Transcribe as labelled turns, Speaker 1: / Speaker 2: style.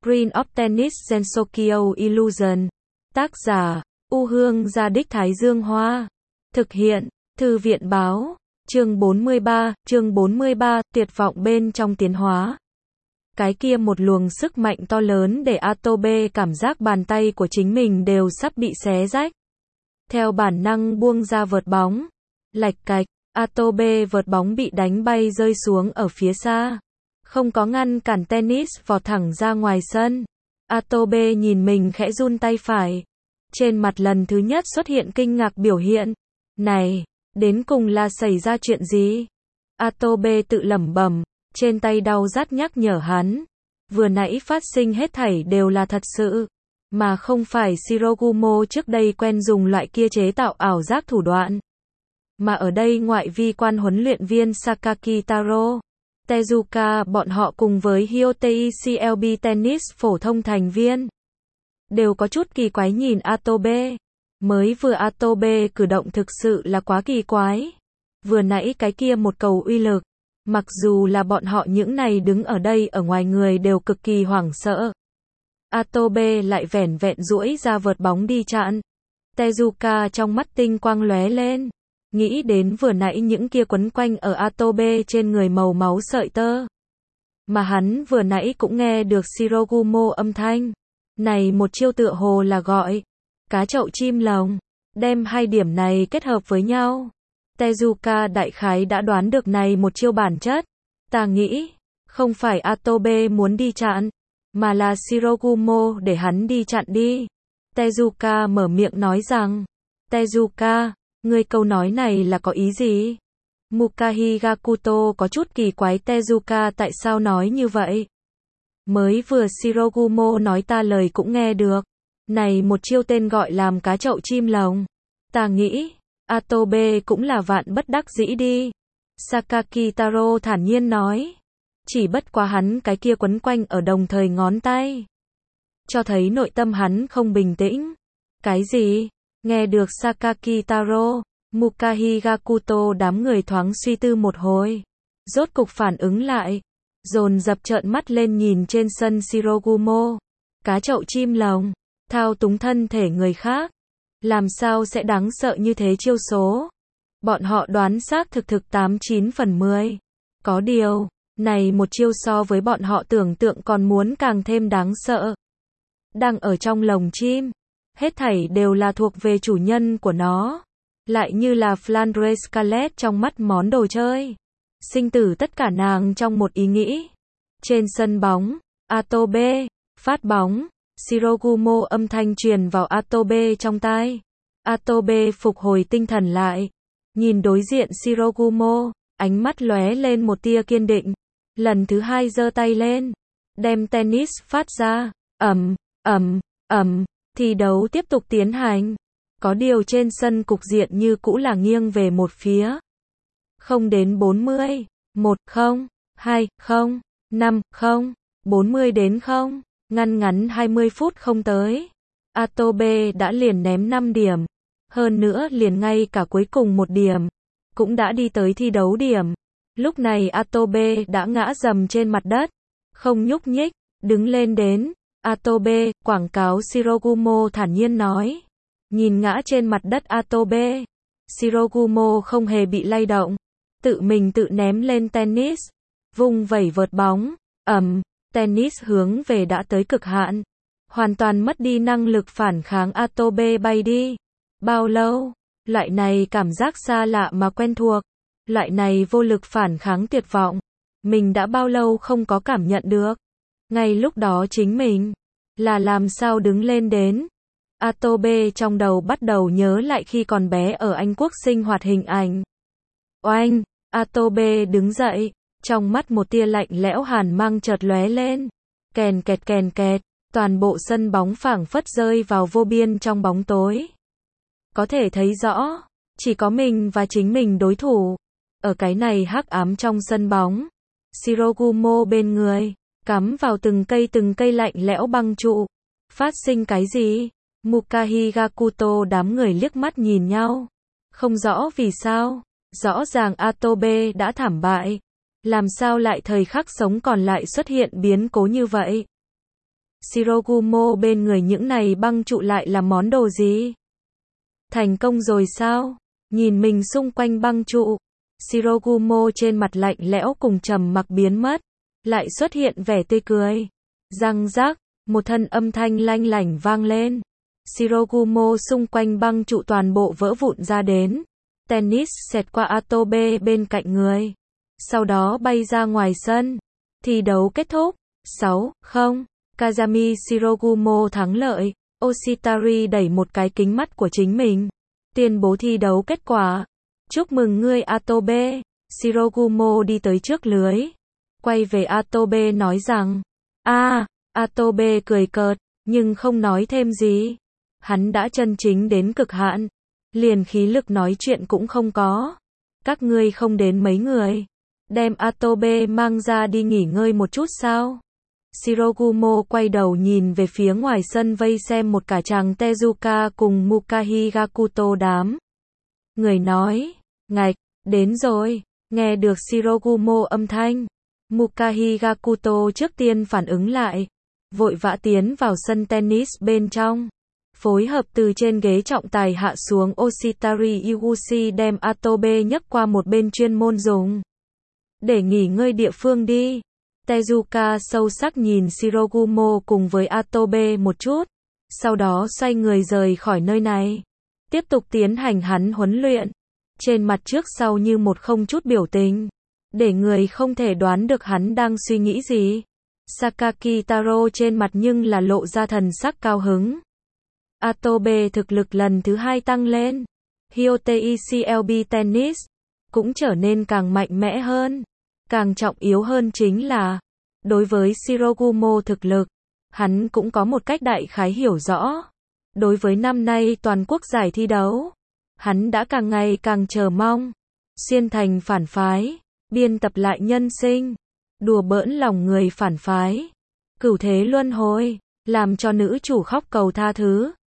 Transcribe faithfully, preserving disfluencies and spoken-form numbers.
Speaker 1: Screen of Tennis Gensokyo Illusion. Tác giả, U Hương Gia Đích Thái Dương Hoa. Thực hiện, Thư viện Báo. Chương bốn mươi ba, chương bốn mươi ba, tuyệt vọng bên trong tiến hóa. Cái kia một luồng sức mạnh to lớn để Atobe cảm giác bàn tay của chính mình đều sắp bị xé rách. Theo bản năng buông ra vợt bóng. Lạch cạch, Atobe vợt bóng bị đánh bay rơi xuống ở phía xa. Không có ngăn cản tennis vọt thẳng ra ngoài sân. Atobe nhìn mình khẽ run tay phải. Trên mặt lần thứ nhất xuất hiện kinh ngạc biểu hiện. Này, đến cùng là xảy ra chuyện gì? Atobe tự lẩm bẩm, trên tay đau rát nhắc nhở hắn. Vừa nãy phát sinh hết thảy đều là thật sự, mà không phải Shirogumo trước đây quen dùng loại kia chế tạo ảo giác thủ đoạn. Mà ở đây ngoại vi quan huấn luyện viên Sakaki Taro, Tezuka bọn họ cùng với Hyotei xê lờ bê Tennis phổ thông thành viên đều có chút kỳ quái nhìn Atobe. Mới vừa Atobe cử động thực sự là quá kỳ quái. Vừa nãy cái kia một cầu uy lực, mặc dù là bọn họ những này đứng ở đây ở ngoài người đều cực kỳ hoảng sợ. Atobe lại vẻn vẹn duỗi ra vợt bóng đi chặn. Tezuka trong mắt tinh quang lóe lên, nghĩ đến vừa nãy những kia quấn quanh ở Atobe trên người màu máu sợi tơ. Mà hắn vừa nãy cũng nghe được Shirogumo âm thanh. Này một chiêu tựa hồ là gọi cá chậu chim lồng, đem hai điểm này kết hợp với nhau. Tezuka đại khái đã đoán được này một chiêu bản chất. Ta nghĩ, không phải Atobe muốn đi chặn, mà là Shirogumo để hắn đi chặn đi. Tezuka mở miệng nói rằng, Tezuka, ngươi câu nói này là có ý gì? Mukahi Gakuto có chút kỳ quái Tezuka tại sao nói như vậy. Mới vừa Shirogumo nói ta lời cũng nghe được. Này một chiêu tên gọi làm cá chậu chim lồng. Ta nghĩ, Atobe cũng là vạn bất đắc dĩ đi. Sakaki Taro thản nhiên nói. Chỉ bất quá hắn cái kia quấn quanh ở đồng thời ngón tay, cho thấy nội tâm hắn không bình tĩnh. Cái gì? Nghe được Sakaki Taro, Mukahi Gakuto đám người thoáng suy tư một hồi. Rốt cục phản ứng lại. Dồn dập trợn mắt lên nhìn trên sân Shirogumo. Cá chậu chim lồng, thao túng thân thể người khác. Làm sao sẽ đáng sợ như thế chiêu số? Bọn họ đoán xác thực thực tám chín phần mười. Có điều, này một chiêu so với bọn họ tưởng tượng còn muốn càng thêm đáng sợ. Đang ở trong lồng chim, hết thảy đều là thuộc về chủ nhân của nó. Lại như là Flandre Scarlett trong mắt món đồ chơi. Sinh tử tất cả nàng trong một ý nghĩ. Trên sân bóng, Atobe, phát bóng, Shirogumo âm thanh truyền vào Atobe trong tai. Atobe phục hồi tinh thần lại. Nhìn đối diện Shirogumo, ánh mắt lóe lên một tia kiên định. Lần thứ hai giơ tay lên, đem tennis phát ra, ầm, ầm, ầm, thi đấu tiếp tục tiến hành. Có điều trên sân cục diện như cũ là nghiêng về một phía. Không đến bốn mươi, một không, hai không, năm không, bốn mươi đến không, ngăn ngắn hai mươi phút không tới. Atobe đã liền ném năm điểm, hơn nữa liền ngay cả cuối cùng một điểm, cũng đã đi tới thi đấu điểm. Lúc này Atobe đã ngã rầm trên mặt đất, không nhúc nhích, đứng lên đến. Atobe, quảng cáo Shirogumo thản nhiên nói. Nhìn ngã trên mặt đất Atobe, Shirogumo không hề bị lay động, tự mình tự ném lên tennis, vung vẩy vợt bóng, ầm, tennis hướng về đã tới cực hạn, hoàn toàn mất đi năng lực phản kháng. Atobe bay đi. Bao lâu? Loại này cảm giác xa lạ mà quen thuộc, loại này vô lực phản kháng tuyệt vọng, mình đã bao lâu không có cảm nhận được. Ngay lúc đó chính mình là làm sao đứng lên đến. Atobe trong đầu bắt đầu nhớ lại khi còn bé ở Anh Quốc sinh hoạt hình ảnh. Oanh, Atobe đứng dậy, trong mắt một tia lạnh lẽo hàn mang chợt lóe lên. Kèn kẹt kèn kẹt, toàn bộ sân bóng phảng phất rơi vào vô biên trong bóng tối. Có thể thấy rõ, chỉ có mình và chính mình đối thủ. Ở cái này hắc ám trong sân bóng, Shirogumo bên người, cắm vào từng cây từng cây lạnh lẽo băng trụ. Phát sinh cái gì? Mukahi Gakuto đám người liếc mắt nhìn nhau. Không rõ vì sao, rõ ràng Atobe đã thảm bại. Làm sao lại thời khắc sống còn lại xuất hiện biến cố như vậy? Shirogumo bên người những này băng trụ lại là món đồ gì? Thành công rồi sao? Nhìn mình xung quanh băng trụ, Shirogumo trên mặt lạnh lẽo cùng trầm mặc biến mất, lại xuất hiện vẻ tươi cười. Răng rác, một thân âm thanh lanh lảnh vang lên. Shirogumo xung quanh băng trụ toàn bộ vỡ vụn ra đến. Tennis xẹt qua Atobe bên cạnh người. Sau đó bay ra ngoài sân. Thi đấu kết thúc. sáu không. Kazami Shirogumo thắng lợi. Oshitari đẩy một cái kính mắt của chính mình. Tuyên bố thi đấu kết quả. Chúc mừng ngươi Atobe. Shirogumo đi tới trước lưới. Quay về Atobe nói rằng. a à, Atobe cười cợt, nhưng không nói thêm gì. Hắn đã chân chính đến cực hạn. Liền khí lực nói chuyện cũng không có. Các ngươi không đến mấy người. Đem Atobe mang ra đi nghỉ ngơi một chút sao? Shirogumo quay đầu nhìn về phía ngoài sân vây xem một cả chàng Tezuka cùng Mukahi Gakuto đám. Người nói, ngạch, đến rồi. Nghe được Shirogumo âm thanh, Mukahi Gakuto trước tiên phản ứng lại, vội vã tiến vào sân tennis bên trong. Phối hợp từ trên ghế trọng tài hạ xuống Oshitari Iguchi đem Atobe nhấc qua một bên chuyên môn dùng. Để nghỉ ngơi địa phương đi. Tezuka sâu sắc nhìn Shirogumo cùng với Atobe một chút. Sau đó xoay người rời khỏi nơi này. Tiếp tục tiến hành hắn huấn luyện. Trên mặt trước sau như một không chút biểu tình. Để người không thể đoán được hắn đang suy nghĩ gì. Sakaki Taro trên mặt nhưng là lộ ra thần sắc cao hứng. Atobe thực lực lần thứ hai tăng lên. Hyotei xê lờ bê Tennis cũng trở nên càng mạnh mẽ hơn. Càng trọng yếu hơn chính là, đối với Shirogumo thực lực, hắn cũng có một cách đại khái hiểu rõ. Đối với năm nay toàn quốc giải thi đấu, hắn đã càng ngày càng chờ mong. Xuyên thành phản phái, biên tập lại nhân sinh, đùa bỡn lòng người phản phái, cửu thế luân hồi, làm cho nữ chủ khóc cầu tha thứ.